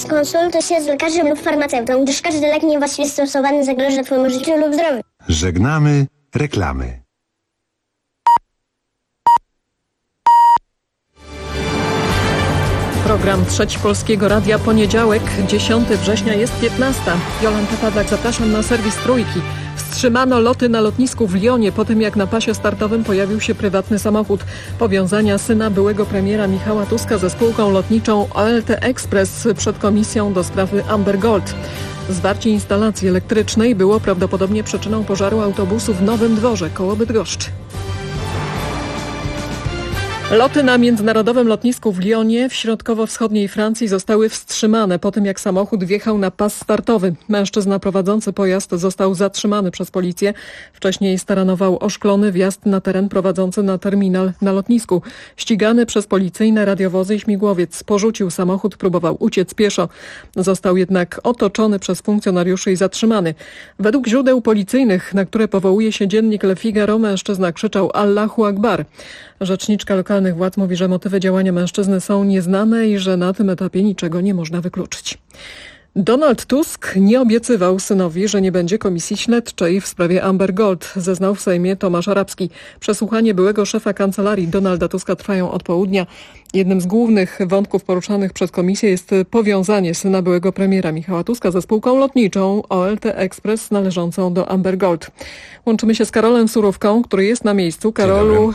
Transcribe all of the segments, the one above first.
Skonsultuj się z lekarzem lub farmaceutą, gdyż każdy lek niewłaściwie stosowany zagraża Twojemu życiu lub zdrowiu. Żegnamy reklamy. Program Trzeci Polskiego Radia, poniedziałek, 10 września, jest 15. Jolanta Pawlak, zapraszam na serwis Trójki. Wstrzymano loty na lotnisku w Lyonie po tym, jak na pasie startowym pojawił się prywatny samochód. Powiązania syna byłego premiera Michała Tuska ze spółką lotniczą OLT Express przed komisją do sprawy Amber Gold. Zwarcie instalacji elektrycznej było prawdopodobnie przyczyną pożaru autobusu w Nowym Dworze koło Bydgoszczy. Loty na międzynarodowym lotnisku w Lyonie w środkowo-wschodniej Francji zostały wstrzymane po tym, jak samochód wjechał na pas startowy. Mężczyzna prowadzący pojazd został zatrzymany przez policję. Wcześniej staranował oszklony wjazd na teren prowadzący na terminal na lotnisku. Ścigany przez policyjne radiowozy i śmigłowiec porzucił samochód, próbował uciec pieszo. Został jednak otoczony przez funkcjonariuszy i zatrzymany. Według źródeł policyjnych, na które powołuje się dziennik Le Figaro, mężczyzna krzyczał Allahu Akbar. Rzeczniczka lokalnych władz mówi, że motywy działania mężczyzny są nieznane i że na tym etapie niczego nie można wykluczyć. Donald Tusk nie obiecywał synowi, że nie będzie komisji śledczej w sprawie Amber Gold, zeznał w Sejmie Tomasz Arabski. Przesłuchanie byłego szefa kancelarii Donalda Tuska trwają od południa. Jednym z głównych wątków poruszanych przez komisję jest powiązanie syna byłego premiera Michała Tuska ze spółką lotniczą OLT Express należącą do Amber Gold. Łączymy się z Karolem Surówką, który jest na miejscu. Karolu,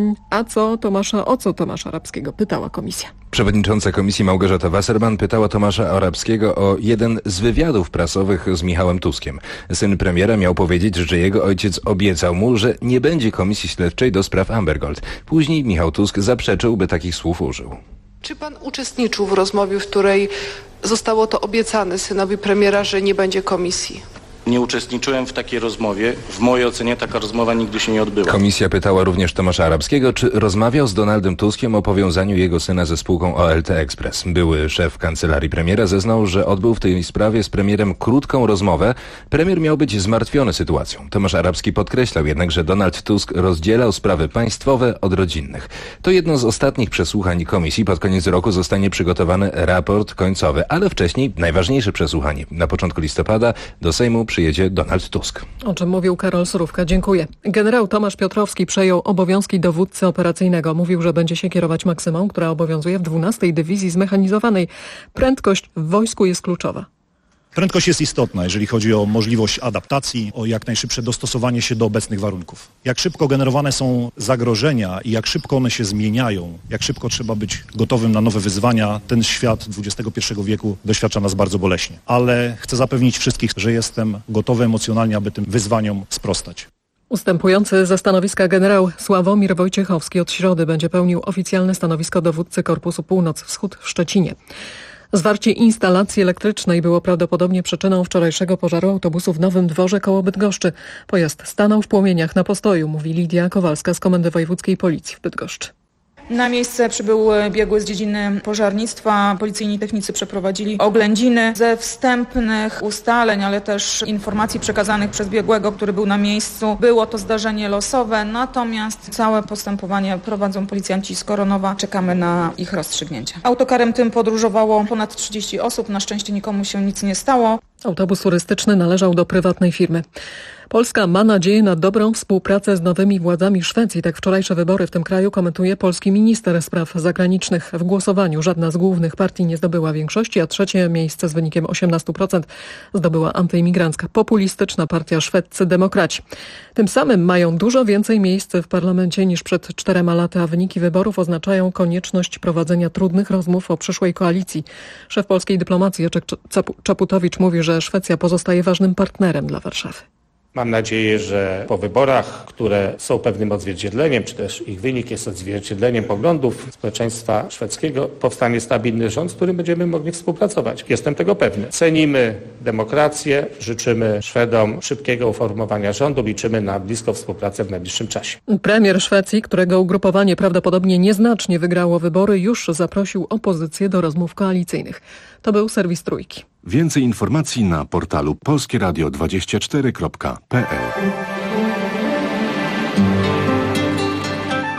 o co Tomasza Arabskiego pytała komisja? Przewodnicząca komisji Małgorzata Wasserman pytała Tomasza Arabskiego o jeden z wywiadów prasowych z Michałem Tuskiem. Syn premiera miał powiedzieć, że jego ojciec obiecał mu, że nie będzie komisji śledczej do spraw Amber Gold. Później Michał Tusk zaprzeczył, by takich słów użył. Czy pan uczestniczył w rozmowie, w której zostało to obiecane synowi premiera, że nie będzie komisji? Nie uczestniczyłem w takiej rozmowie. W mojej ocenie taka rozmowa nigdy się nie odbyła. Komisja pytała również Tomasza Arabskiego, czy rozmawiał z Donaldem Tuskiem o powiązaniu jego syna ze spółką OLT Express. Były szef kancelarii premiera zeznał, że odbył w tej sprawie z premierem krótką rozmowę. Premier miał być zmartwiony sytuacją. Tomasz Arabski podkreślał jednak, że Donald Tusk rozdzielał sprawy państwowe od rodzinnych. To jedno z ostatnich przesłuchań komisji. Pod koniec roku zostanie przygotowany raport końcowy, ale wcześniej najważniejsze przesłuchanie. Na początku listopada do Sejmu przyjedzie Donald Tusk. O czym mówił Karol Surówka. Dziękuję. Generał Tomasz Piotrowski przejął obowiązki dowódcy operacyjnego. Mówił, że będzie się kierować maksymą, która obowiązuje w 12. Dywizji Zmechanizowanej. Prędkość w wojsku jest kluczowa. Prędkość jest istotna, jeżeli chodzi o możliwość adaptacji, o jak najszybsze dostosowanie się do obecnych warunków. Jak szybko generowane są zagrożenia i jak szybko one się zmieniają, jak szybko trzeba być gotowym na nowe wyzwania, ten świat XXI wieku doświadcza nas bardzo boleśnie. Ale chcę zapewnić wszystkich, że jestem gotowy emocjonalnie, aby tym wyzwaniom sprostać. Ustępujący ze stanowiska generał Sławomir Wojciechowski od środy będzie pełnił oficjalne stanowisko dowódcy Korpusu Północ-Wschód w Szczecinie. Zwarcie instalacji elektrycznej było prawdopodobnie przyczyną wczorajszego pożaru autobusu w Nowym Dworze koło Bydgoszczy. Pojazd stanął w płomieniach na postoju, mówi Lidia Kowalska z Komendy Wojewódzkiej Policji w Bydgoszczy. Na miejsce przybył biegły z dziedziny pożarnictwa. Policyjni technicy przeprowadzili oględziny. Ze wstępnych ustaleń, ale też informacji przekazanych przez biegłego, który był na miejscu, było to zdarzenie losowe, natomiast całe postępowanie prowadzą policjanci z Koronowa. Czekamy na ich rozstrzygnięcie. Autokarem tym podróżowało ponad 30 osób. Na szczęście nikomu się nic nie stało. Autobus turystyczny należał do prywatnej firmy. Polska ma nadzieję na dobrą współpracę z nowymi władzami Szwecji. Tak wczorajsze wybory w tym kraju komentuje polski minister spraw zagranicznych. W głosowaniu żadna z głównych partii nie zdobyła większości, a trzecie miejsce z wynikiem 18% zdobyła antyimigrancka, populistyczna partia Szwedzcy Demokraci. Tym samym mają dużo więcej miejsc w parlamencie niż przed 4 laty, a wyniki wyborów oznaczają konieczność prowadzenia trudnych rozmów o przyszłej koalicji. Szef polskiej dyplomacji Jacek Czaputowicz mówi, że Szwecja pozostaje ważnym partnerem dla Warszawy. Mam nadzieję, że po wyborach, które są pewnym odzwierciedleniem, czy też ich wynik jest odzwierciedleniem poglądów społeczeństwa szwedzkiego, powstanie stabilny rząd, z którym będziemy mogli współpracować. Jestem tego pewny. Cenimy demokrację, życzymy Szwedom szybkiego uformowania rządu, liczymy na bliską współpracę w najbliższym czasie. Premier Szwecji, którego ugrupowanie prawdopodobnie nieznacznie wygrało wybory, już zaprosił opozycję do rozmów koalicyjnych. To był serwis Trójki. Więcej informacji na portalu polskieradio24.pl.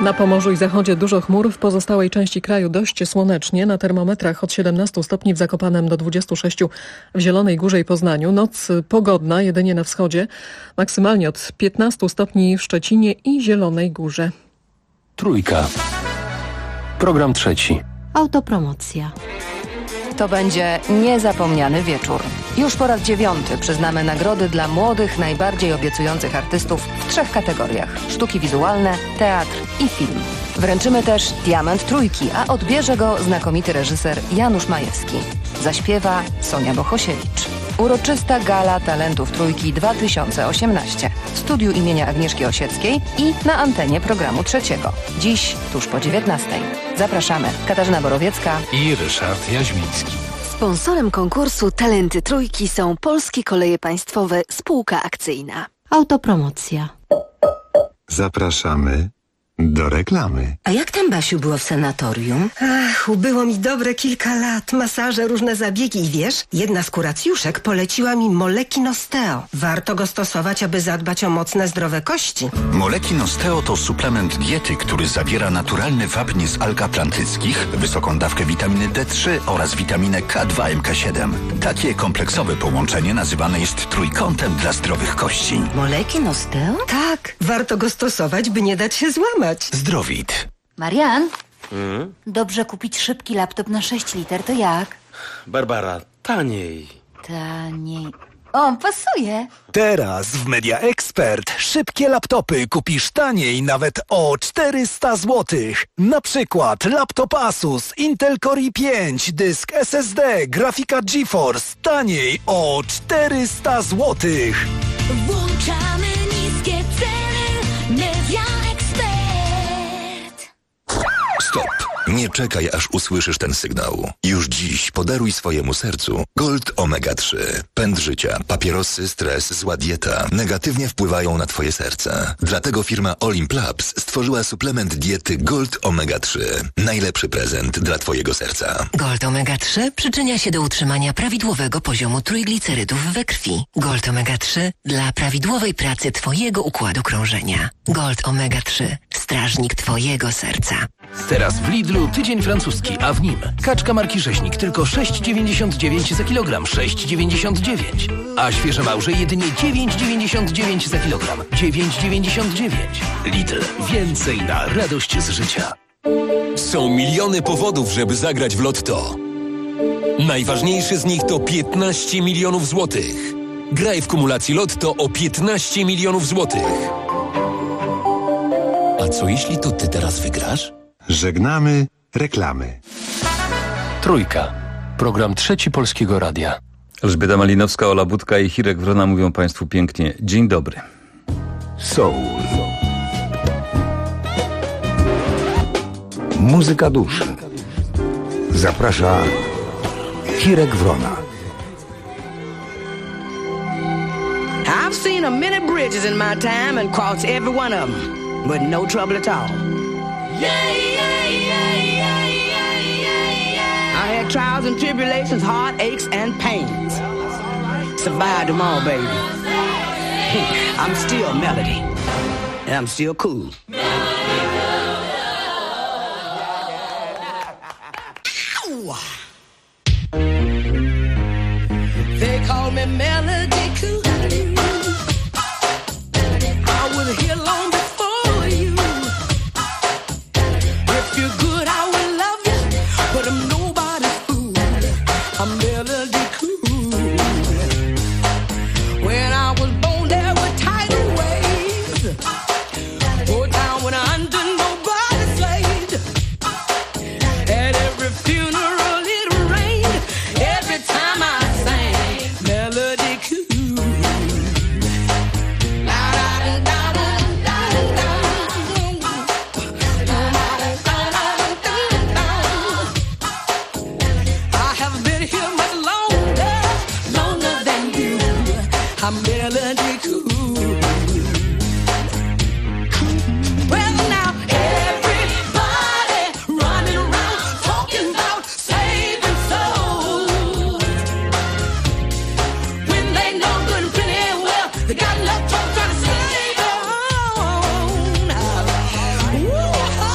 Na Pomorzu i zachodzie dużo chmur, w pozostałej części kraju dość słonecznie. Na termometrach od 17 stopni w Zakopanem do 26 w Zielonej Górze i Poznaniu. Noc pogodna jedynie na wschodzie, maksymalnie od 15 stopni w Szczecinie i Zielonej Górze. Trójka. Program trzeci. Autopromocja. To będzie niezapomniany wieczór. Już po raz 9 przyznamy nagrody dla młodych, najbardziej obiecujących artystów w 3 kategoriach: sztuki wizualne, teatr i film. Wręczymy też Diament Trójki, a odbierze go znakomity reżyser Janusz Majewski. Zaśpiewa Sonia Bohosiewicz. Uroczysta Gala Talentów Trójki 2018 w studiu imienia Agnieszki Osieckiej i na antenie programu trzeciego. Dziś tuż po 19. Zapraszamy. Katarzyna Borowiecka i Ryszard Jaźmiński. Sponsorem konkursu Talenty Trójki są Polskie Koleje Państwowe, spółka akcyjna. Autopromocja. Zapraszamy do reklamy. A jak tam, Basiu, było w sanatorium? Ach, ubyło mi dobre kilka lat. Masaże, różne zabiegi i wiesz, jedna z kuracjuszek poleciła mi Molekin Osteo. Warto go stosować, aby zadbać o mocne, zdrowe kości. Molekin Osteo to suplement diety, który zawiera naturalny wapń z alg atlantyckich, wysoką dawkę witaminy D3 oraz witaminę K2 MK7. Takie kompleksowe połączenie nazywane jest trójkątem dla zdrowych kości. Molekin Osteo? Tak, warto go stosować, by nie dać się złamać. Zdrowit. Marian, dobrze kupić szybki laptop na 6 liter, to jak? Barbara, taniej. Taniej. O, pasuje. Teraz w Media Expert szybkie laptopy kupisz taniej nawet o 400 zł. Na przykład laptop Asus Intel Core i5, dysk SSD, grafika GeForce taniej o 400 zł. Włączamy niskie ceny. Media Expert. Stop. Nie czekaj, aż usłyszysz ten sygnał. Już dziś podaruj swojemu sercu Gold Omega 3. Pęd życia, papierosy, stres, zła dieta negatywnie wpływają na twoje serce. Dlatego firma Olimp Labs stworzyła suplement diety Gold Omega 3. Najlepszy prezent dla twojego serca. Gold Omega 3 przyczynia się do utrzymania prawidłowego poziomu trójglicerydów we krwi. Gold Omega 3 dla prawidłowej pracy twojego układu krążenia. Gold Omega 3. Strażnik twojego serca. Teraz w Lidlu tydzień francuski, a w nim kaczka marki Rzeźnik tylko 6,99 za kilogram, 6,99. A świeże małże jedynie 9,99 za kilogram, 9,99. Lidl. Więcej na radość z życia. Są miliony powodów, żeby zagrać w Lotto. Najważniejszy z nich to 15 milionów złotych. Graj w kumulacji Lotto o 15 milionów złotych. A co jeśli to ty teraz wygrasz? Żegnamy reklamy. Trójka. Program trzeci Polskiego Radia. Elżbieta Malinowska, Ola Budka i Hirek Wrona mówią Państwu pięknie dzień dobry. Soul. Muzyka duszy. Zaprasza Hirek Wrona. I've seen a many bridges in my time and crossed every one of them with no trouble at all. I had trials and tribulations, heartaches and pains. Survived them all, baby. I'm still Melody, and I'm still cool. They call me Melody Cool. I was here long before you. If you're good, I will love you, but I'm nobody's fool. I'm Melody Cool. When I was born, there were tidal waves. Go down when I'm under nobody's slave. At every funeral it rained. Every time I sang Melody Cool. I have been here much longer, longer than you. I'm Melody Cool. Well now everybody running around talking about saving souls. When they know good and plenty well, they got enough trouble trying to save their own. Ooh,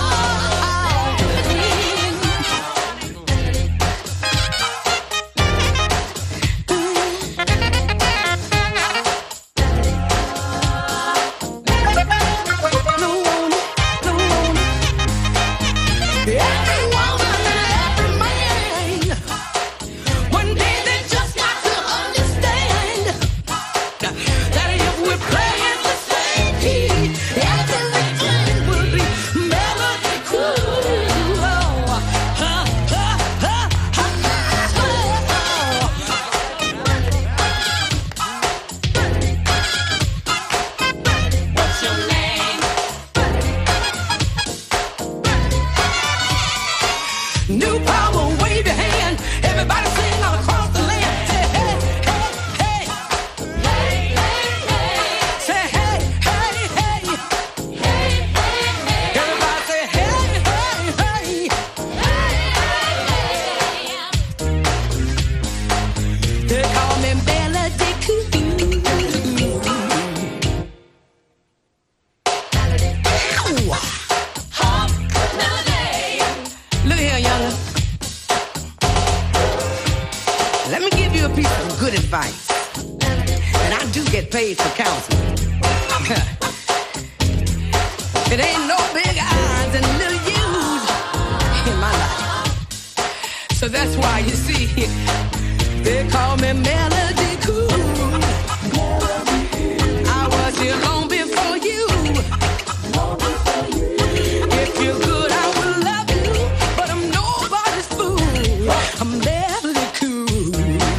Let me give you a piece of good advice. And I do get paid for counseling. It ain't no big I's and little U's in my life. So that's why you see, they call me Melody Cool. I was here long before you. If you're good, I will love you, but I'm nobody's fool. I'm Melody Cool.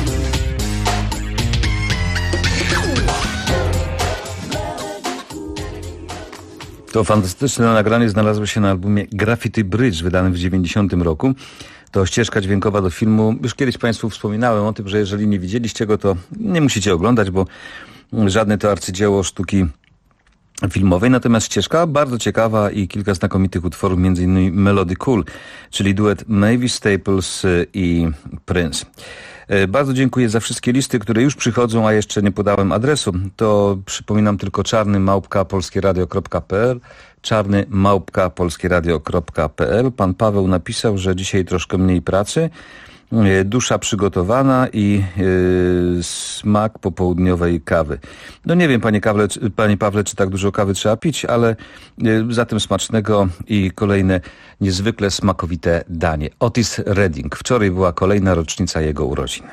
To fantastyczne nagranie znalazło się na albumie Graffiti Bridge, wydanym w 90 roku. To ścieżka dźwiękowa do filmu. Już kiedyś Państwu wspominałem o tym, że jeżeli nie widzieliście go, to nie musicie oglądać, bo żadne to arcydzieło sztuki filmowej. Natomiast ścieżka bardzo ciekawa i kilka znakomitych utworów, m.in. Melody Cool, czyli duet Mavis Staples i Prince. Bardzo dziękuję za wszystkie listy, które już przychodzą, a jeszcze nie podałem adresu. To przypominam tylko czarny@polskieradio.pl, czarny@polskieradio.pl. Pan Paweł napisał, że dzisiaj troszkę mniej pracy, dusza przygotowana i smak popołudniowej kawy. No nie wiem, panie Pawle, czy tak dużo kawy trzeba pić, ale zatem smacznego i kolejne niezwykle smakowite danie. Otis Redding. Wczoraj była kolejna rocznica jego urodzin.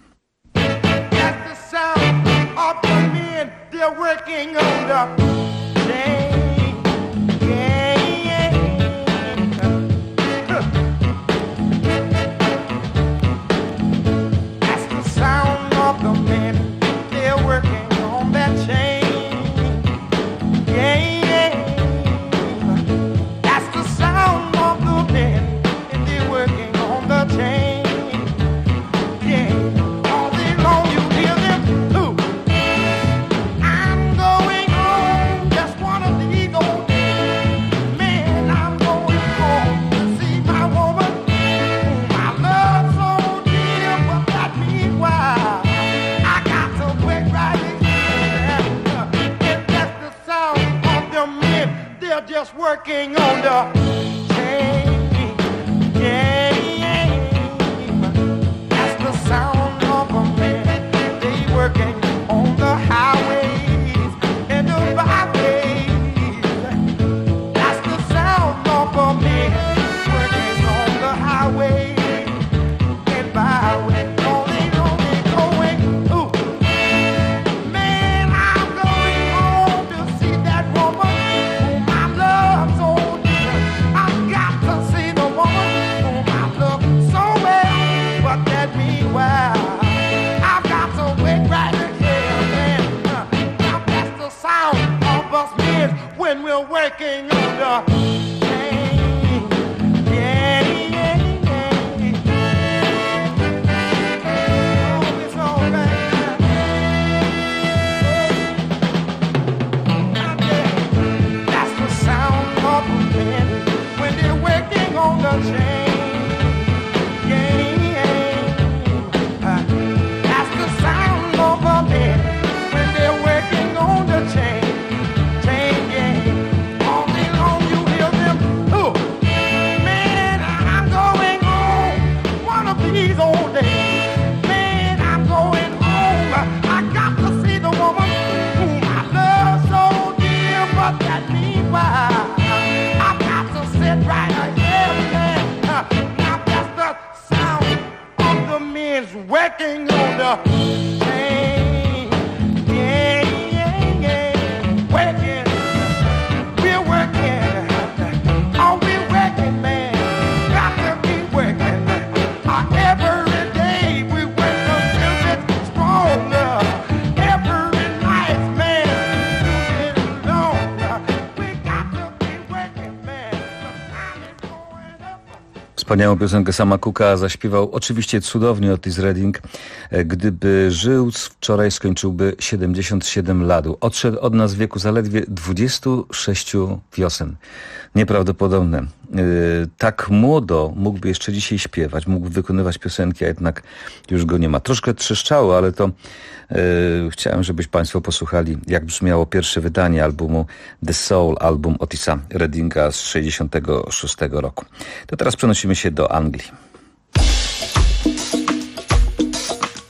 Working on the chain, yeah. That's the sound of a man. They working on the highways and the byways. That's the sound of a man working on the highways and byways. Lonely, lonely, going, ooh. Man, I'm going home to see that woman. When we're working on the chain, yeah, yeah, yeah. Oh, it's all right. That's the sound of a man when they're working on the chain, yeah, yeah. That's the sound of a man when they're working on the chain. These old days, man, I'm going home. I got to see the woman whom I love so dear, but that meanwhile, I got to sit right here, man. Now that's the sound of the men's working on the chain. Yeah, yeah, yeah, working. We're working. Oh, we're working, man. Got to keep working. Every day we work a little bit stronger. Every night, man, a little longer. We got to be working, man. Wspaniałą piosenkę sama Cooka zaśpiewał oczywiście cudownie Otis Redding. Gdyby żył, wczoraj skończyłby 77 lat. Odszedł od nas w wieku zaledwie 26 wiosen. Nieprawdopodobne. Tak młodo mógłby jeszcze dzisiaj śpiewać, mógłby wykonywać piosenki, a jednak już go nie ma. Troszkę trzeszczało, ale to chciałem, żebyś Państwo posłuchali, jak brzmiało pierwsze wydanie albumu The Soul, album Otisa Reddinga z 66 roku. To teraz przenosimy się do Anglii.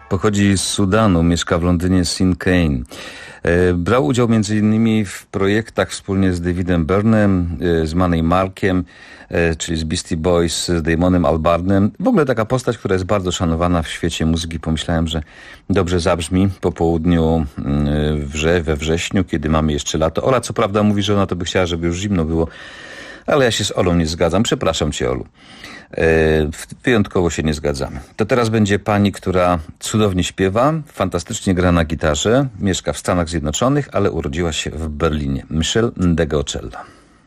Pochodzi z Sudanu, mieszka w Londynie, Sin Kane. Brał udział m.in. w projektach wspólnie z Davidem Byrnem, z Manny Markiem, czyli z Beastie Boys, z Damonem Albarnem. W ogóle taka postać, która jest bardzo szanowana w świecie muzyki. Pomyślałem, że dobrze zabrzmi po południu we wrześniu, kiedy mamy jeszcze lato. Ola co prawda mówi, że ona to by chciała, żeby już zimno było, ale ja się z Olą nie zgadzam. Przepraszam cię, Olu. Wyjątkowo się nie zgadzamy. To teraz będzie pani, która cudownie śpiewa, fantastycznie gra na gitarze, mieszka w Stanach Zjednoczonych, ale urodziła się w Berlinie. Michelle Ndegeocello.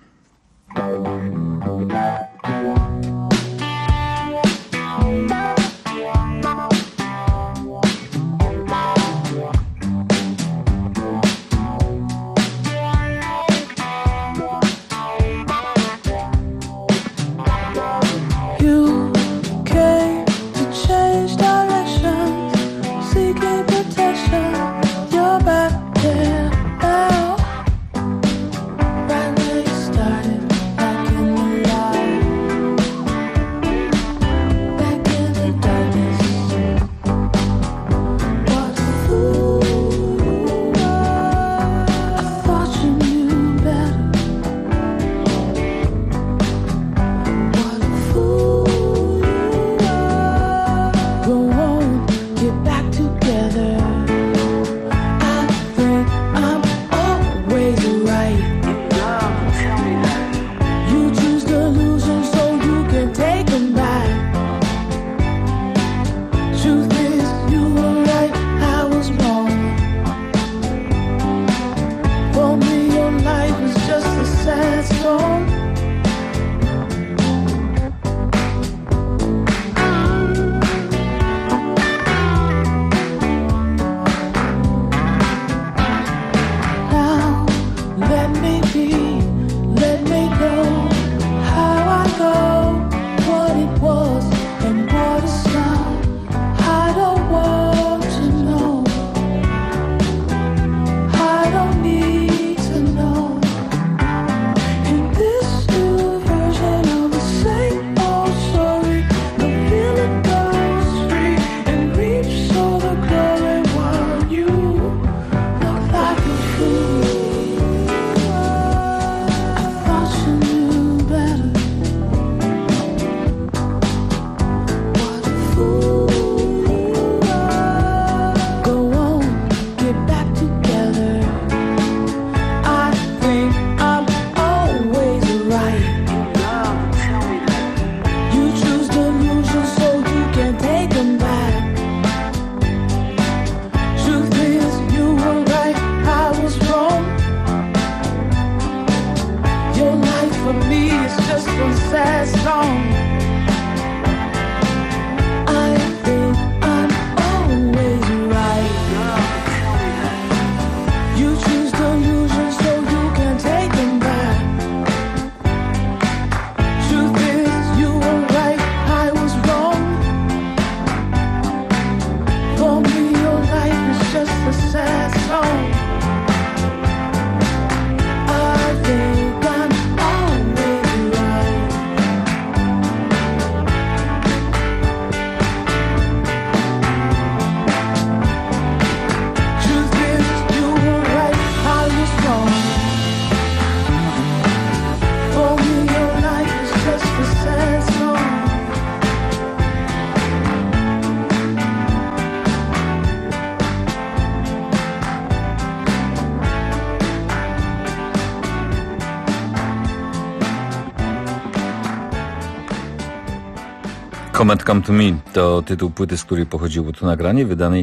Comet Come To Me to tytuł płyty, z której pochodziło to nagranie, wydanej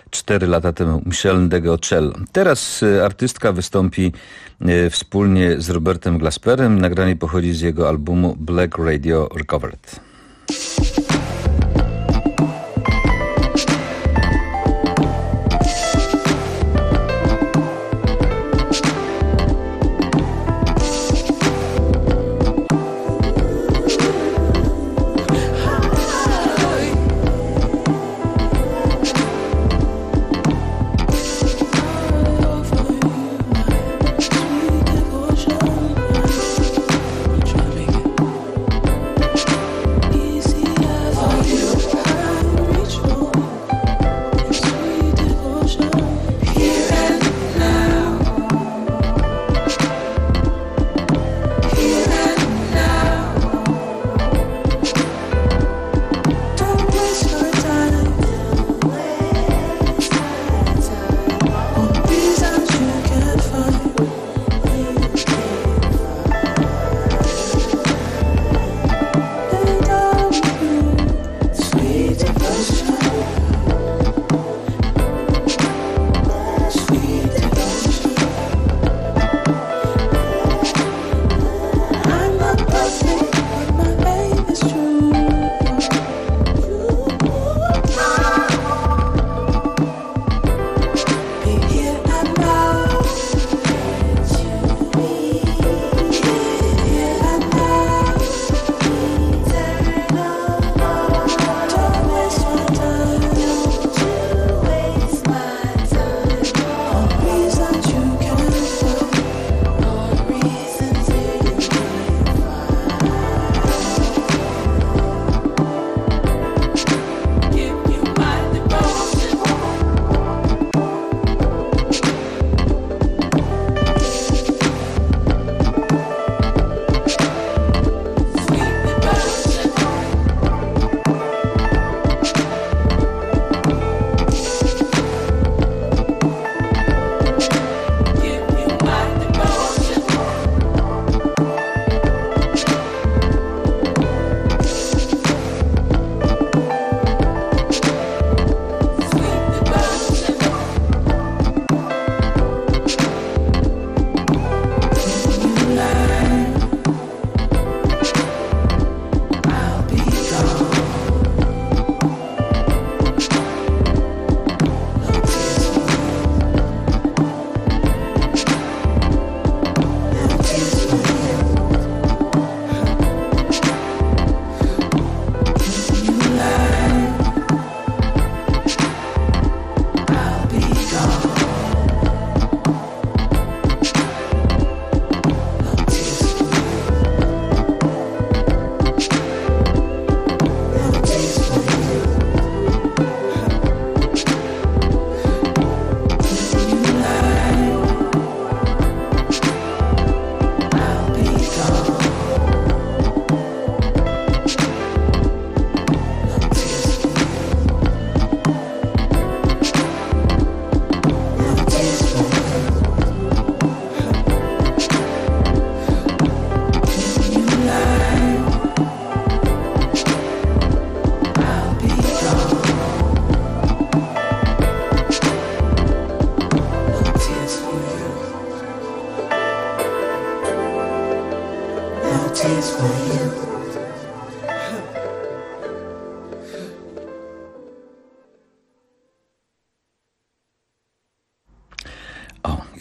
4 lata temu. Michelle Ndegeocello. Teraz artystka wystąpi wspólnie z Robertem Glasperem. Nagranie pochodzi z jego albumu Black Radio Recovered.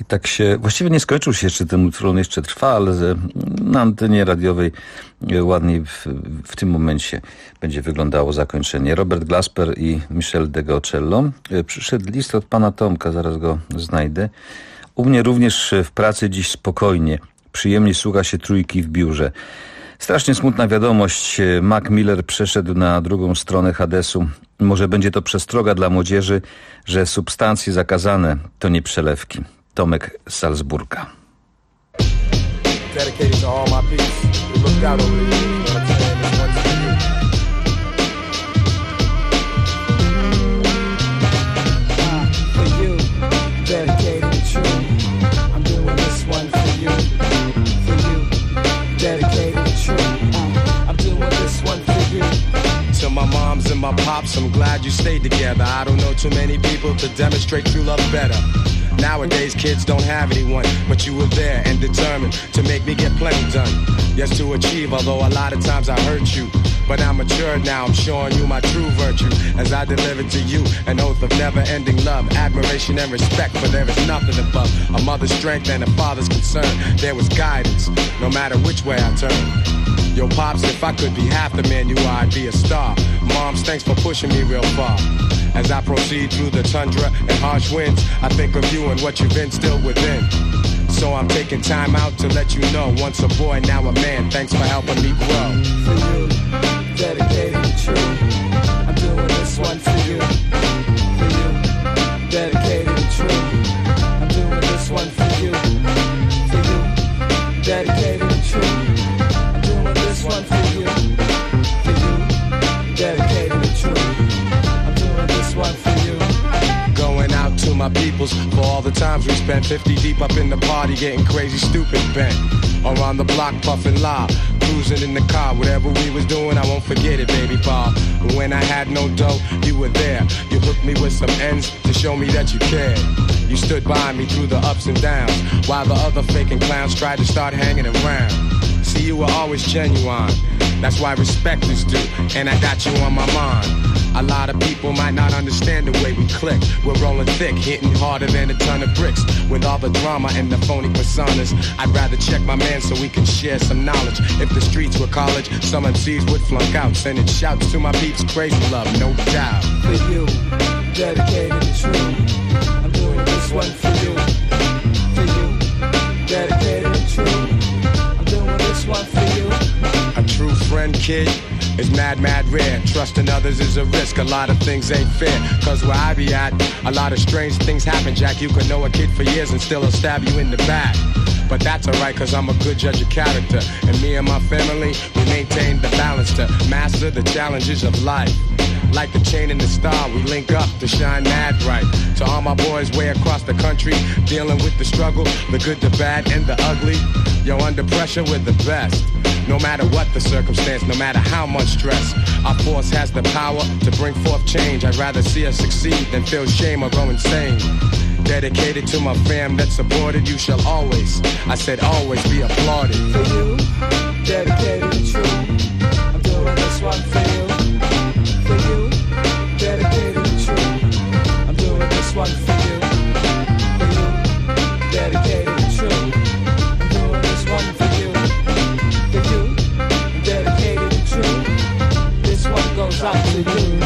tak się, właściwie nie skończył się jeszcze ten utwór, on jeszcze trwa, ale na antenie radiowej ładniej w tym momencie będzie wyglądało zakończenie. Robert Glasper i Michel Degocello. Przyszedł list od pana Tomka, zaraz go znajdę. U mnie również w pracy dziś spokojnie. Przyjemnie słucha się Trójki w biurze. Strasznie smutna wiadomość. Mac Miller przeszedł na drugą stronę Hadesu. Może będzie to przestroga dla młodzieży, że substancje zakazane to nie przelewki. Tomek z Salzburga. Dedicated to all my peeps who looked out over the years. You know what I'm saying? This one's for you. For you, dedicated and true. I'm doing this one for you. For you, dedicated and true. I'm doing this one for you. To my moms and my pops, I'm glad you stayed together. I don't know too many people to demonstrate true love better. Nowadays kids don't have anyone, but you were there and determined to make me get plenty done. Yes, to achieve, although a lot of times I hurt you. But I'm matured now, I'm showing you my true virtue as I deliver to you an oath of never-ending love, admiration and respect, for there is nothing above a mother's strength and a father's concern. There was guidance, no matter which way I turned. Yo, Pops, if I could be half the man you are, I'd be a star. Moms, thanks for pushing me real far. As I proceed through the tundra and harsh winds, I think of you and what you've instilled within. So I'm taking time out to let you know, once a boy, now a man, thanks for helping me grow. For you, dedicated and true. I'm doing this one for you. For you, dedicated and true. I'm doing this one for you. For you, dedicated and true. I'm doing this one for you. For you, dedicated and true. I'm doing this one for you. Going out to my peoples for all the times we spent 50 deep up in the party, getting crazy, stupid, bent. Around the block, puffin' loud, cruising in the car. Whatever we was doing, I won't forget it, baby pop. When I had no dough, you were there. You hooked me with some ends to show me that you cared. You stood by me through the ups and downs, while the other faking clowns tried to start hanging around. See, you were always genuine. That's why respect is due, and I got you on my mind. A lot of people might not understand the way we click. We're rolling thick, hitting harder than a ton of bricks. With all the drama and the phony personas, I'd rather check my man so we can share some knowledge. If the streets were college, some MCs would flunk out. Sending shouts to my peeps, crazy love, no doubt. For you, dedicated and true. I'm doing this one for you. For you, dedicated and true. I'm doing this one for you. A true friend, kid, is mad, mad rare. Trusting others is a risk, a lot of things ain't fair. Cause where I be at, a lot of strange things happen, Jack. You can know a kid for years and still he'll stab you in the back. But that's alright, cause I'm a good judge of character. And me and my family, we maintain the balance to master the challenges of life. Like the chain and the star, we link up to shine mad bright. To all my boys way across the country, dealing with the struggle, the good, the bad, and the ugly. Yo, under pressure, we're the best. No matter what the circumstance, no matter how much stress, our force has the power to bring forth change. I'd rather see us succeed than feel shame or go insane. Dedicated to my fam that supported, you shall always, I said always, be applauded. For you, dedicated and true. I'm doing this one for you. For you, dedicated and true. I'm doing this one for you. For you, dedicated and true. I'm doing this one for you. For you, dedicated and true. This one goes out to you.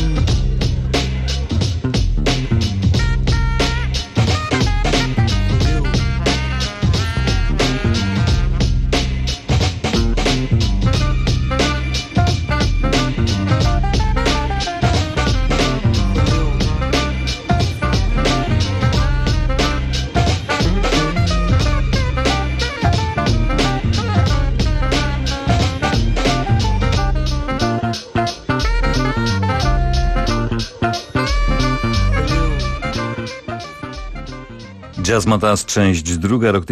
Jazz Matas, część druga, rok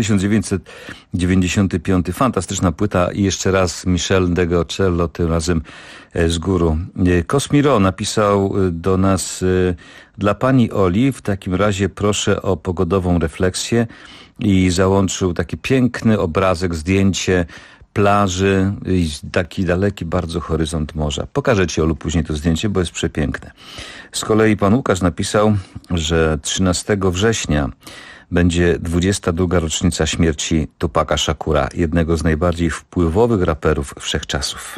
1995. Fantastyczna płyta i jeszcze raz Michel Degocello, tym razem z góru. Cosmiro napisał do nas: dla pani Oli w takim razie proszę o pogodową refleksję, i załączył taki piękny obrazek, zdjęcie plaży i taki daleki bardzo horyzont morza. Pokażę ci, Olu, później to zdjęcie, bo jest przepiękne. Z kolei pan Łukasz napisał, że 13 września będzie 22. rocznica śmierci Tupaca Shakura, jednego z najbardziej wpływowych raperów wszechczasów.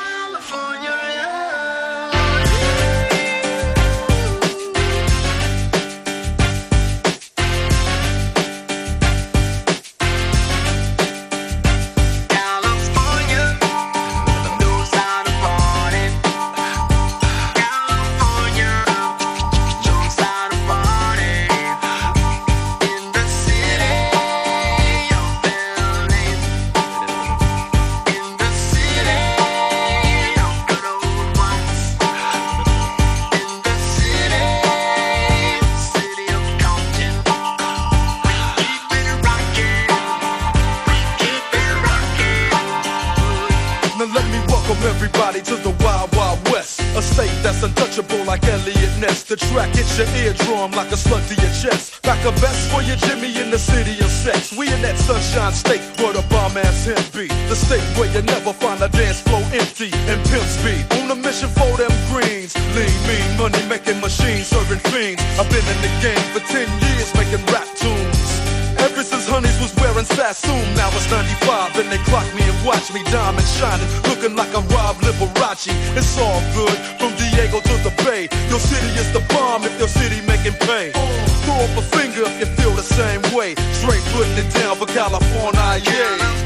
The track hits your eardrum like a slug to your chest. Back a vest for your Jimmy in the city of sex. We in that sunshine state where the bomb ass him be. The state where you never find a dance floor empty and pimp speed. On a mission for them greens. Lean, mean, money making machines serving fiends. I've been in the game for 10 years making rap tunes. Ever since Honeys was wearing Sassoon, now it's 95 and they clock me and watch me diamond shining, looking like a Rob Liberace. It's all good from Diego to the Bay. Your city is the bomb if your city making pain. Throw up a finger if you feel the same way. Straight putting it down for California, yeah.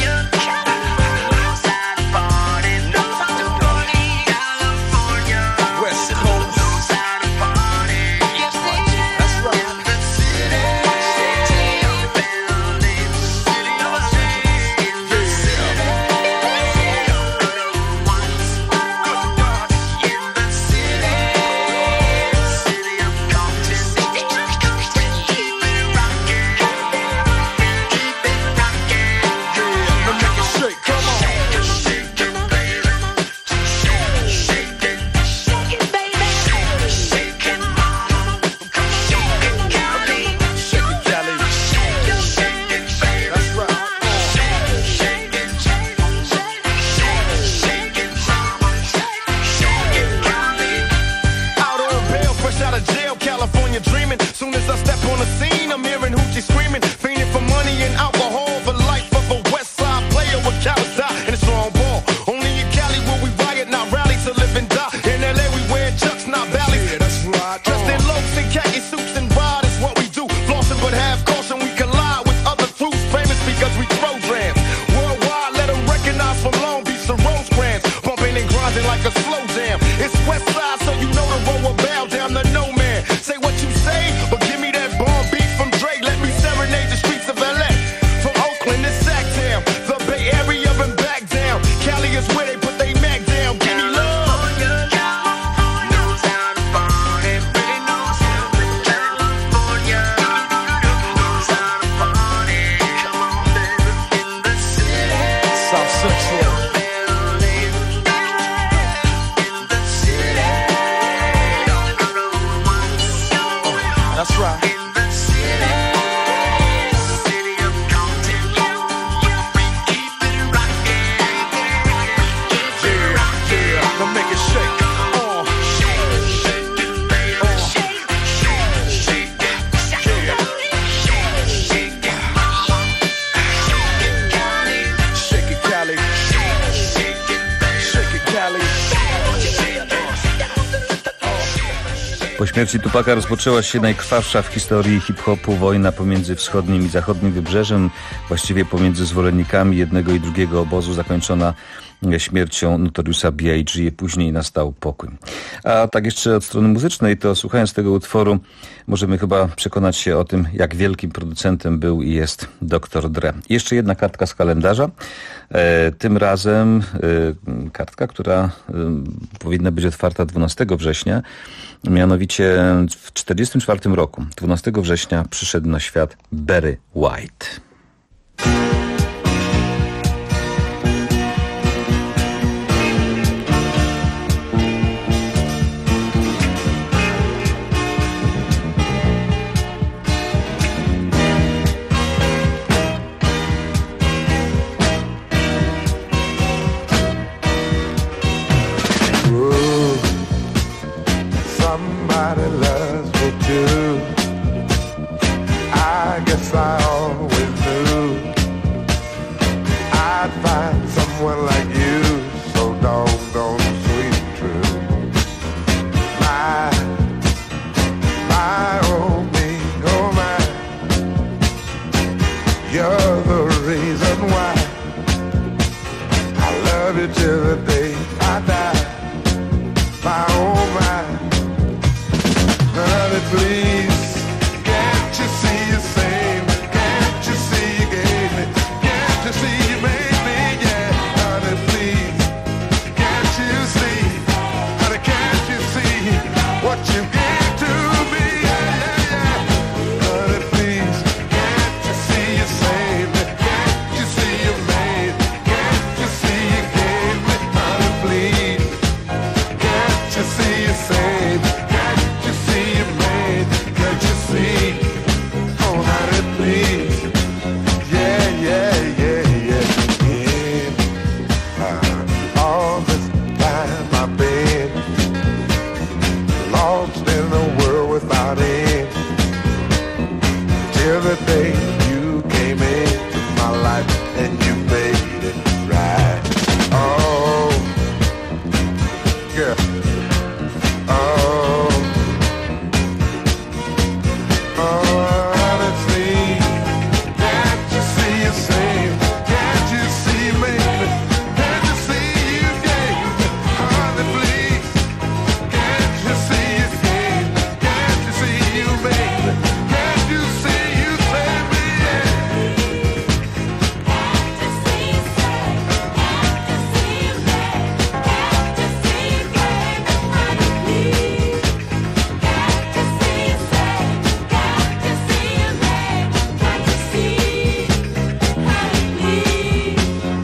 Po śmierci Tupaca rozpoczęła się najkrwawsza w historii hip-hopu wojna pomiędzy wschodnim i zachodnim wybrzeżem, właściwie pomiędzy zwolennikami jednego i drugiego obozu, zakończona śmiercią Notoriousa B.I.G. Później nastał pokój. A tak jeszcze od strony muzycznej, to słuchając tego utworu możemy chyba przekonać się o tym, jak wielkim producentem był i jest Dr. Dre. Jeszcze jedna kartka z kalendarza. Tym razem kartka, która powinna być otwarta 12 września. Mianowicie w 1944 roku, 12 września, przyszedł na świat Barry White. Somebody loves me too. I guess I always knew I'd find someone like you, so doggone sweet and true. My, oh me, oh my, you're the reason why I love you till the day I die. My, oh my, honey, please, can't you see you saved me? Can't you see you gave me? Can't you see you made me? Yeah, honey, please, can't you see? Honey, can't you see what you gave to me? Yeah, yeah, yeah. Honey, please, can't you see you saved me? Can't you see you made me? Can't you see you gave me? Honey, please, can't you see you saved me? Can't you see you made me? Can't you see? Oh, honey, please, yeah, yeah, yeah, yeah, yeah. All this time I've been lost in a world without end, till the day you came into my life and you made it right. Oh, yeah. Oh, honestly, can't you see you saved me? Can't you see you made me? Can't you see you gave me? Honey, please, can't you see you gave me? Can't you see you made me? Can't you see you saved me? Yeah. Can't you see you saved me? Can't you see you made me? Can't you see you gave me? Honey, please, can't you see you saved me? Can't you see you made me? Can't you see? Honey, please.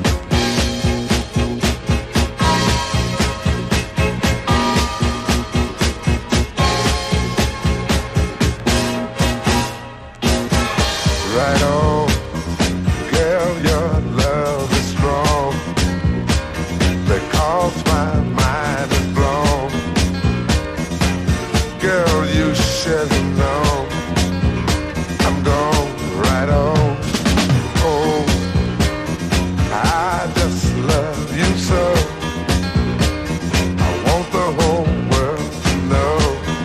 Right on, girl, your love is strong, because my mind is blown. Girl, you should have known I'm gone. Right on. Oh, I just love you so. I want the whole world to know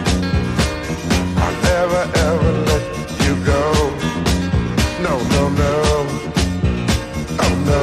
I'll never ever let you go. No, no, no. Oh, no.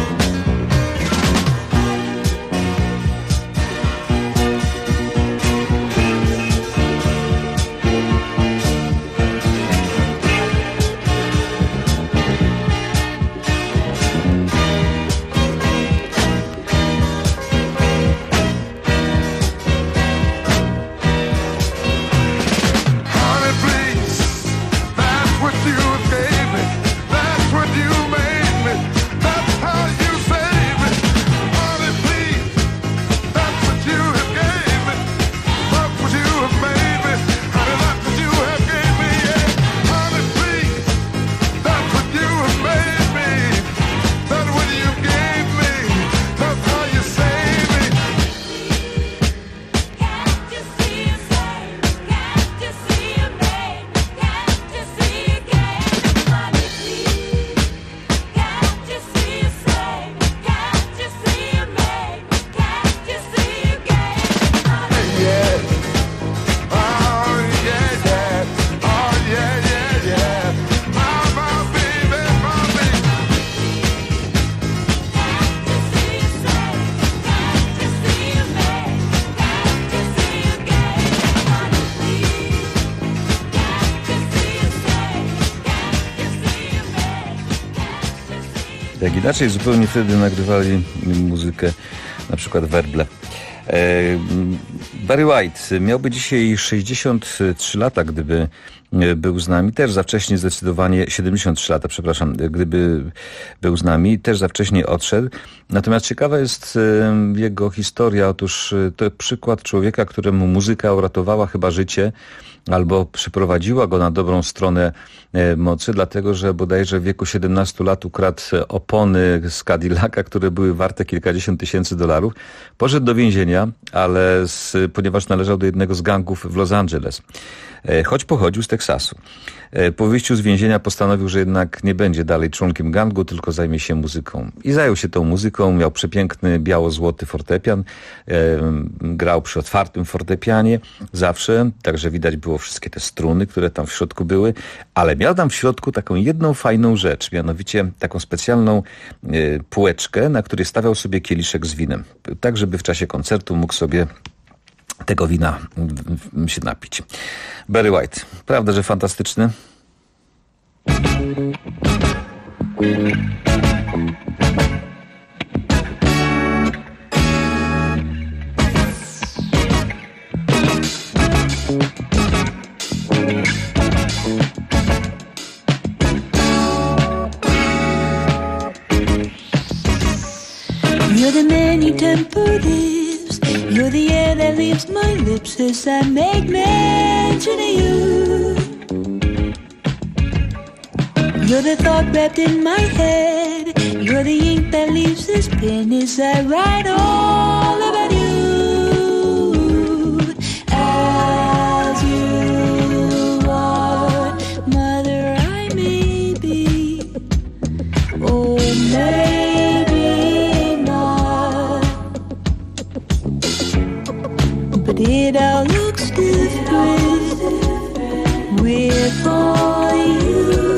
Honey, please, that's what you gave me. That's what you made me. That's how you saved me. Honey, please, that's what you have gave me. That's what you have made me. Honey, that's what you have gave me. Yeah. Honey, please, that's what you have made me. That's what you gave me. That's how you saved me. Can't you see you saved me? Can't you see you made me? Can't you see you gave me? Honey, please, can't you see you saved me? Can't you see you made me? Can't you see you gave me? Honey, yeah. Oh, yeah, yeah. Oh, yeah, yeah, yeah. My baby, my baby. Can't you see you saved me? Can't you see you made me? Can't you see you gave me? Honey, please, can't you see you saved me? Can't you see you made me? Can't you see? Jak inaczej zupełnie wtedy nagrywali muzykę, na przykład werble. Barry White miałby dzisiaj 63 lata, gdyby był z nami. Też za wcześnie zdecydowanie, 73 lata, przepraszam, gdyby był z nami, też za wcześnie odszedł. Natomiast ciekawa jest jego historia. Otóż to przykład człowieka, któremu muzyka uratowała chyba życie, albo przyprowadziła go na dobrą stronę mocy, dlatego że bodajże w wieku 17 lat ukradł opony z Cadillaca, które były warte kilkadziesiąt tysięcy dolarów. Poszedł do więzienia, ale ponieważ należał do jednego z gangów w Los Angeles. choć pochodził z Teksasu. Po wyjściu z więzienia postanowił, że jednak nie będzie dalej członkiem gangu, tylko zajmie się muzyką. I zajął się tą muzyką, miał przepiękny biało-złoty fortepian, grał przy otwartym fortepianie zawsze, także widać było wszystkie te struny, które tam w środku były, ale miał tam w środku taką jedną fajną rzecz, mianowicie taką specjalną półeczkę, na której stawiał sobie kieliszek z winem, tak żeby w czasie koncertu mógł sobie tego wina się napić. Barry White, prawda, że fantastyczny? You're the many-tempered is. You're the air that leaves my lips as I make mention of you. You're the thought wrapped in my head. You're the ink that leaves this pen as I write all about you. As you are, mother, I may be. Oh, maybe not. But it all looks different with all you.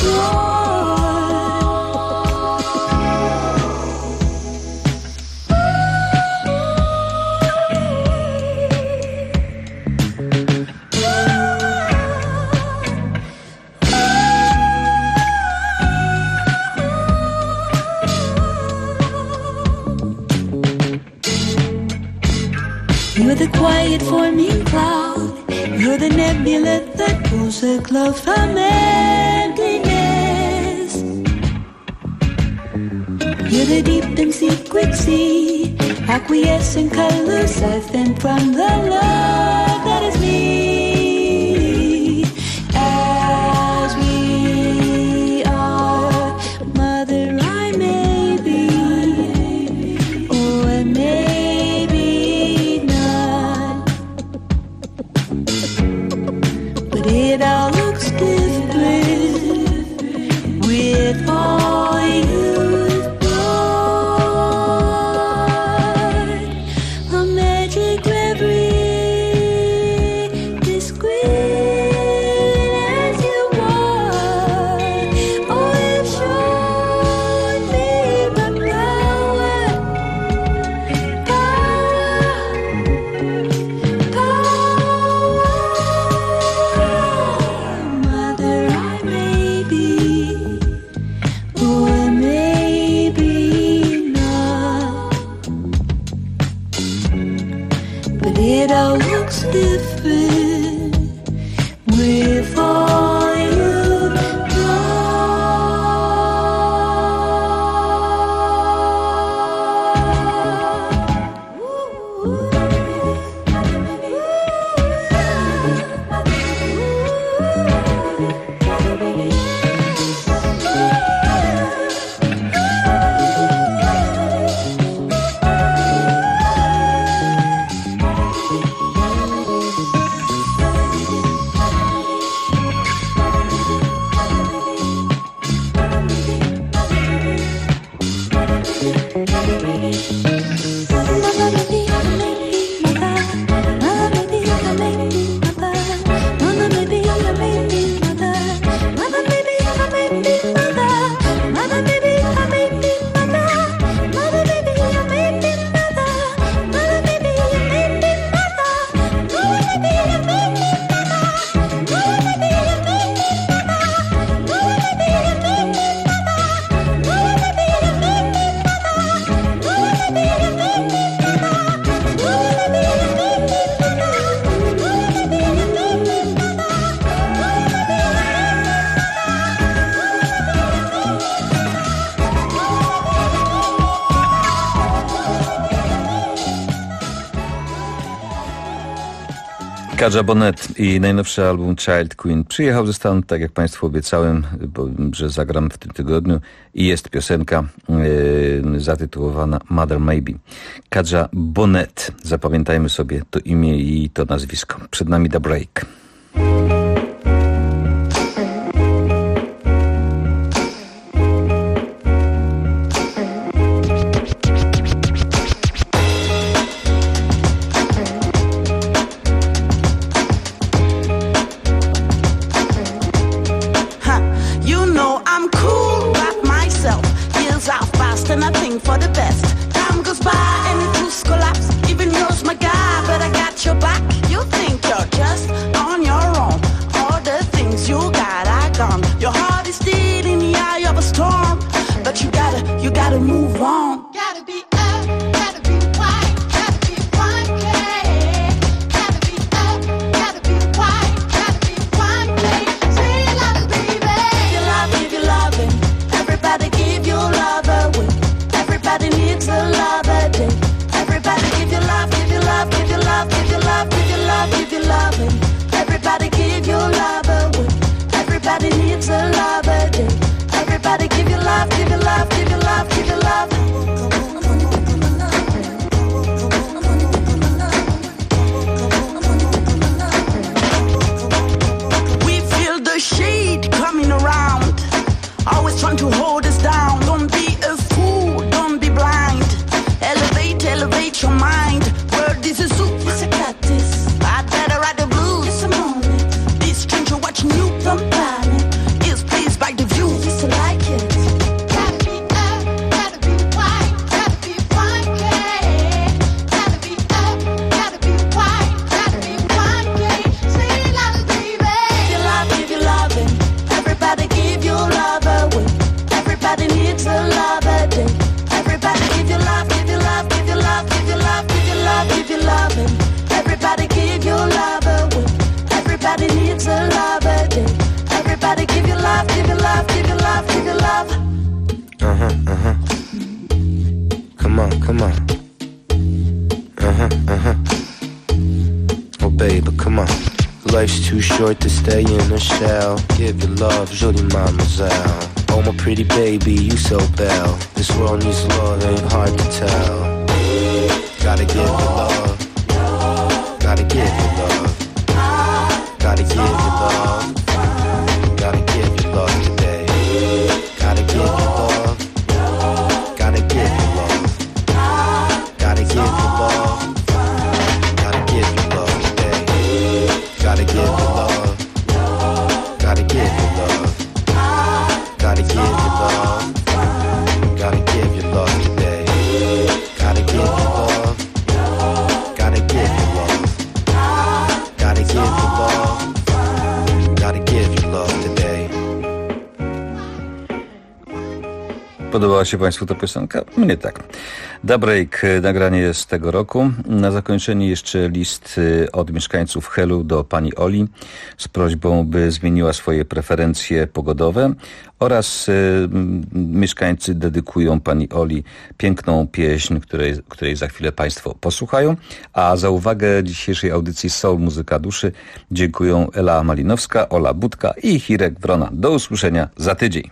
You're the quiet forming cloud. You're the nebula that pulls a cloud from emptiness. You're the deep and secret sea, acquiescent colors I sent from the love that is me. As we are, mother, I may be. Oh, I may. It all looks different with all you've brought. A magic reverie, discreet as you are. Oh, you've shown me the power, it all looks different with all you've Kadża Bonnet i najnowszy album Child Queen. Przyjechał ze Stanów, tak jak Państwu obiecałem, że zagram w tym tygodniu i jest piosenka zatytułowana Mother Maybe. Kadża Bonnet. Zapamiętajmy sobie to imię i to nazwisko. Przed nami The Break. for the best. Time goes by and it just collapse. Even yours, my guy, but I got your back. You think you're just on your own. All the things you got, I gone. Your heart is still in the eye of a storm, but you gotta move on. Gotta be up, gotta be white, gotta be white, yeah. Gotta be up, gotta be white, gotta be white, yeah. Say love, baby. Give your loving. Everybody give your love away. Everybody needs a love a day. Everybody give your love, give your love, give your love, give your love, give your love, give your loving. Everybody give your love away. Everybody needs a love a day. Everybody give your love, give your love, give your love, give your love. We feel the shade coming around, always trying to hold us down. Don't be a fool, don't be blind. Elevate, elevate your mind. World is a zoo, yes I got this. I'd better ride the blues, yes I'm on it. This stranger watching you from planet is pleased by the view, yes I like it. Gotta be up, gotta be white, gotta be white, yeah. Gotta be up, gotta be white, gotta be white, yeah. Say love, baby. Give your loving. Everybody give your love away. Everybody needs a love a day. Everybody give your love, give your love, give your love, give your love, give your love, give your loving. Everybody give your love away. Everybody needs a love a day. Everybody give your love, give your love, give your love, give your love. Come on, come on. Oh baby, come on. Life's too short to stay in a shell. Give your love, jolie mademoiselle. Oh my pretty baby, you so belle. This world needs love, ain't hard to tell. Gotta give your love. Gotta give your love. Gotta give your love. Gotta give your love today. Gotta give your love. Gotta give your love. Gotta give your love. Gotta give your love today. Gotta give your love. Gotta give your love. Gotta give your love. Gotta give your love today. Gotta give your love. Gotta give your love. Gotta give your love. Gotta give your love today. Podobała się Państwu ta piosenka? Mnie tak. Da Break, nagranie z tego roku. Na zakończenie jeszcze list od mieszkańców Helu do pani Oli z prośbą, by zmieniła swoje preferencje pogodowe oraz mieszkańcy dedykują pani Oli piękną pieśń, której za chwilę Państwo posłuchają. A za uwagę dzisiejszej audycji Soul Muzyka Duszy dziękują Ela Malinowska, Ola Budka i Hirek Wrona. Do usłyszenia za tydzień.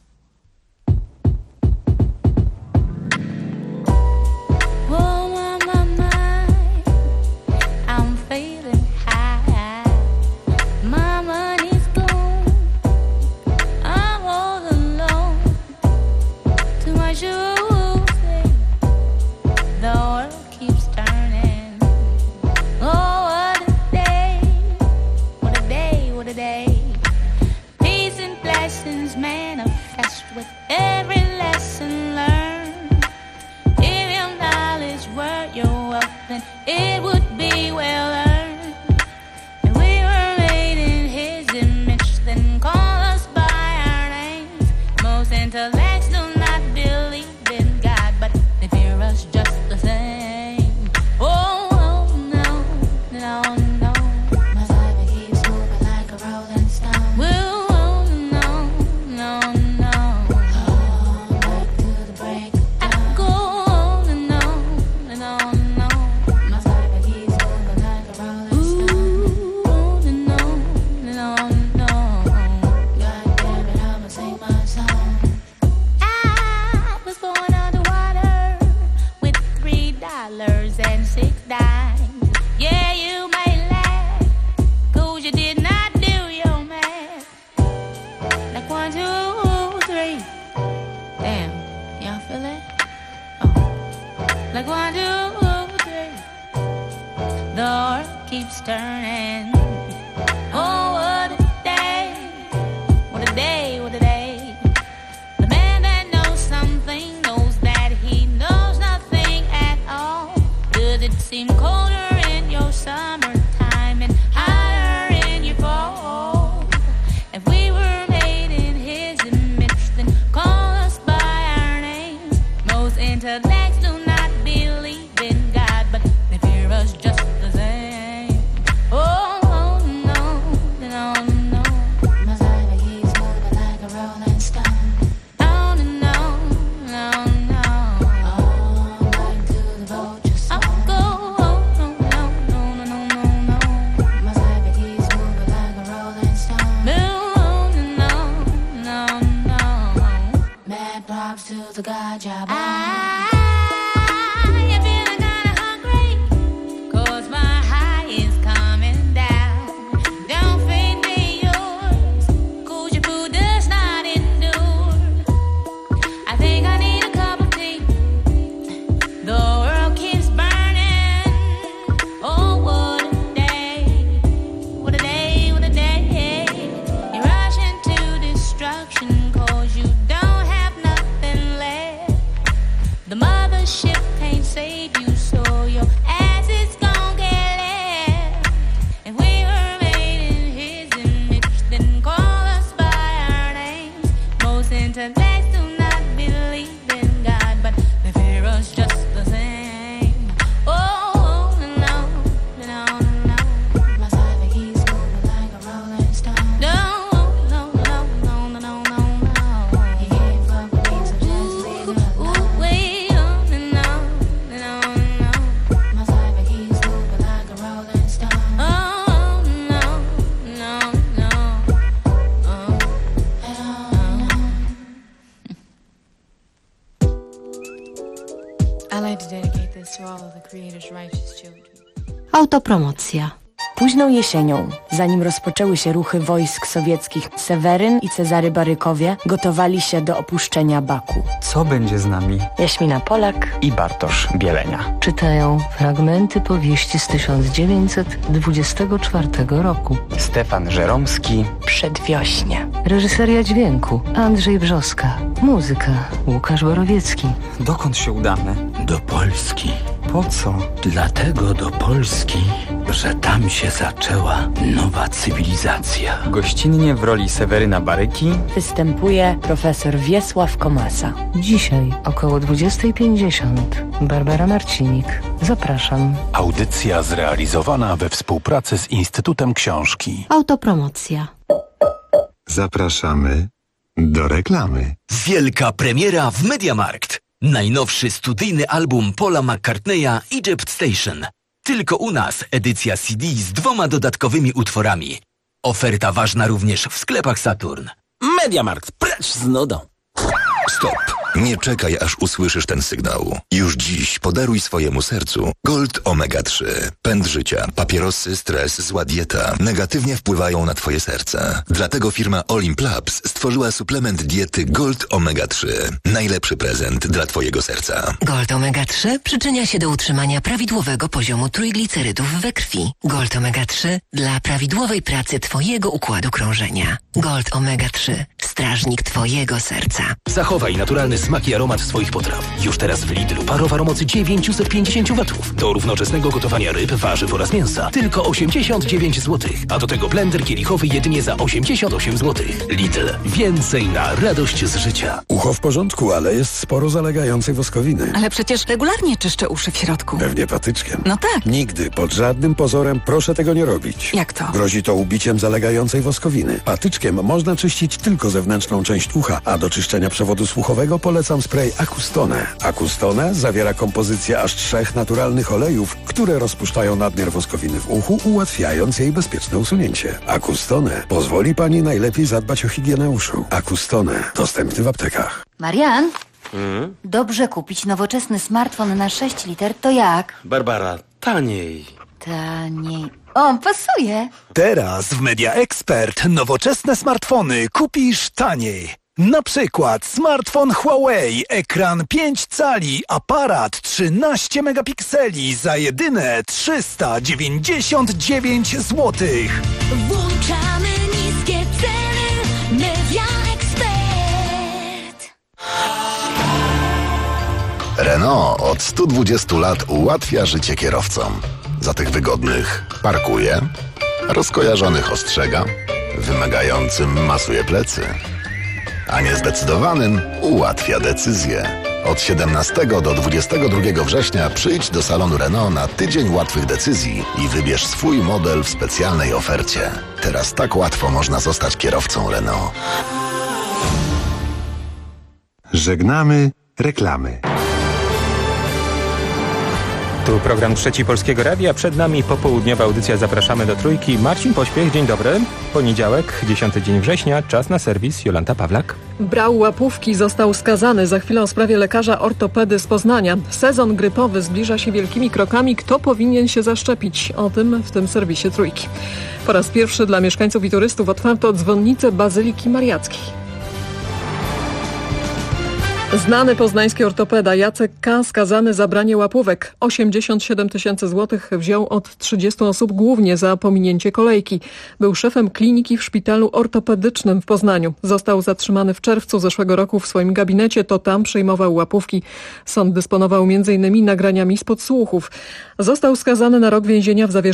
It would be well earned, and we were made in His image. Then call us by our names. Most intellects do not believe in God, but they fear us just the same. Oh no, no, no. My life keeps moving like a rolling stone. Oh no, no, no. to the God job. Autopromocja. Późną jesienią, zanim rozpoczęły się ruchy wojsk sowieckich, Seweryn i Cezary Barykowie gotowali się do opuszczenia Baku. Co będzie z nami? Jaśmina Polak I Bartosz Bielenia. czytają fragmenty powieści z 1924 roku. Stefan Żeromski. Przedwiośnie. Reżyseria dźwięku Andrzej Brzoska. Muzyka Łukasz Borowiecki. Dokąd się udamy? Do Polski. Po co? Dlatego do Polski, że tam się zaczęła nowa cywilizacja. Gościnnie w roli Seweryna Baryki występuje profesor Wiesław Komasa. Dzisiaj około 20:50. Barbara Marcinik. Zapraszam. Audycja zrealizowana we współpracy z Instytutem Książki. Autopromocja. Zapraszamy do reklamy. Wielka premiera w MediaMarkt. Najnowszy studyjny album Paula McCartneya Egypt Station. Tylko u nas edycja CD z 2 dodatkowymi utworami. Oferta ważna również w sklepach Saturn. MediaMarkt, precz z nudą. Stop! Nie czekaj, aż usłyszysz ten sygnał. Już dziś podaruj swojemu sercu Gold Omega 3. Pęd życia, papierosy, stres, zła dieta negatywnie wpływają na twoje serce. Dlatego firma Olimp Labs stworzyła suplement diety Gold Omega 3. Najlepszy prezent dla twojego serca. Gold Omega 3 przyczynia się do utrzymania prawidłowego poziomu trójglicerydów we krwi. Gold Omega 3 dla prawidłowej pracy twojego układu krążenia. Gold Omega 3. Strażnik twojego serca. Zachowaj naturalny smak i aromat swoich potraw. Już teraz w Lidlu parowar o mocy 950 W. Do równoczesnego gotowania ryb, warzyw oraz mięsa. Tylko 89 zł. A do tego blender kielichowy jedynie za 88 zł. Lidl. Więcej na radość z życia. Ucho w porządku, ale jest sporo zalegającej woskowiny. Ale przecież regularnie czyszczę uszy w środku. Pewnie patyczkiem. No tak. Nigdy, pod żadnym pozorem proszę tego nie robić. Jak to? Grozi to ubiciem zalegającej woskowiny. Patyczkiem można czyścić tylko zewnętrzną część ucha, a do czyszczenia przewodu słuchowego polecam spray Acustone. Acustone zawiera kompozycję aż 3 naturalnych olejów, które rozpuszczają nadmiar woskowiny w uchu, ułatwiając jej bezpieczne usunięcie. Acustone pozwoli pani najlepiej zadbać o higienę uszu. Acustone. Dostępny w aptekach. Marian? Dobrze kupić nowoczesny smartfon na 6 liter, to jak? Barbara, taniej. Taniej. O, pasuje. Teraz w Media Expert nowoczesne smartfony kupisz taniej. Na przykład smartfon Huawei, ekran 5 cali, aparat 13 megapikseli za jedyne 399 zł. Włączamy niskie ceny. Media Expert. Renault od 120 lat ułatwia życie kierowcom. Za tych wygodnych parkuje, rozkojarzonych ostrzega, wymagającym masuje plecy, a niezdecydowanym ułatwia decyzję. Od 17 do 22 września przyjdź do salonu Renault na tydzień łatwych decyzji i wybierz swój model w specjalnej ofercie. Teraz tak łatwo można zostać kierowcą Renault. Żegnamy reklamy. Tu program Trzeci Polskiego Radia. Przed nami popołudniowa audycja Zapraszamy do Trójki. Marcin Pośpiech, dzień dobry. Poniedziałek, 10 dzień września. Czas na serwis. Jolanta Pawlak. Brał łapówki, został skazany. Za chwilę o sprawie lekarza ortopedy z Poznania. Sezon grypowy zbliża się wielkimi krokami. Kto powinien się zaszczepić? O tym w tym serwisie Trójki. Po raz pierwszy dla mieszkańców i turystów otwarto dzwonnicę Bazyliki Mariackiej. Znany poznański ortopeda Jacek K. skazany za branie łapówek. 87 000 złotych wziął od 30 osób głównie za pominięcie kolejki. Był szefem kliniki w szpitalu ortopedycznym w Poznaniu. Został zatrzymany w czerwcu zeszłego roku w swoim gabinecie. To tam przyjmował łapówki. Sąd dysponował m.in. nagraniami z podsłuchów. Został skazany na rok więzienia w zawieszeniu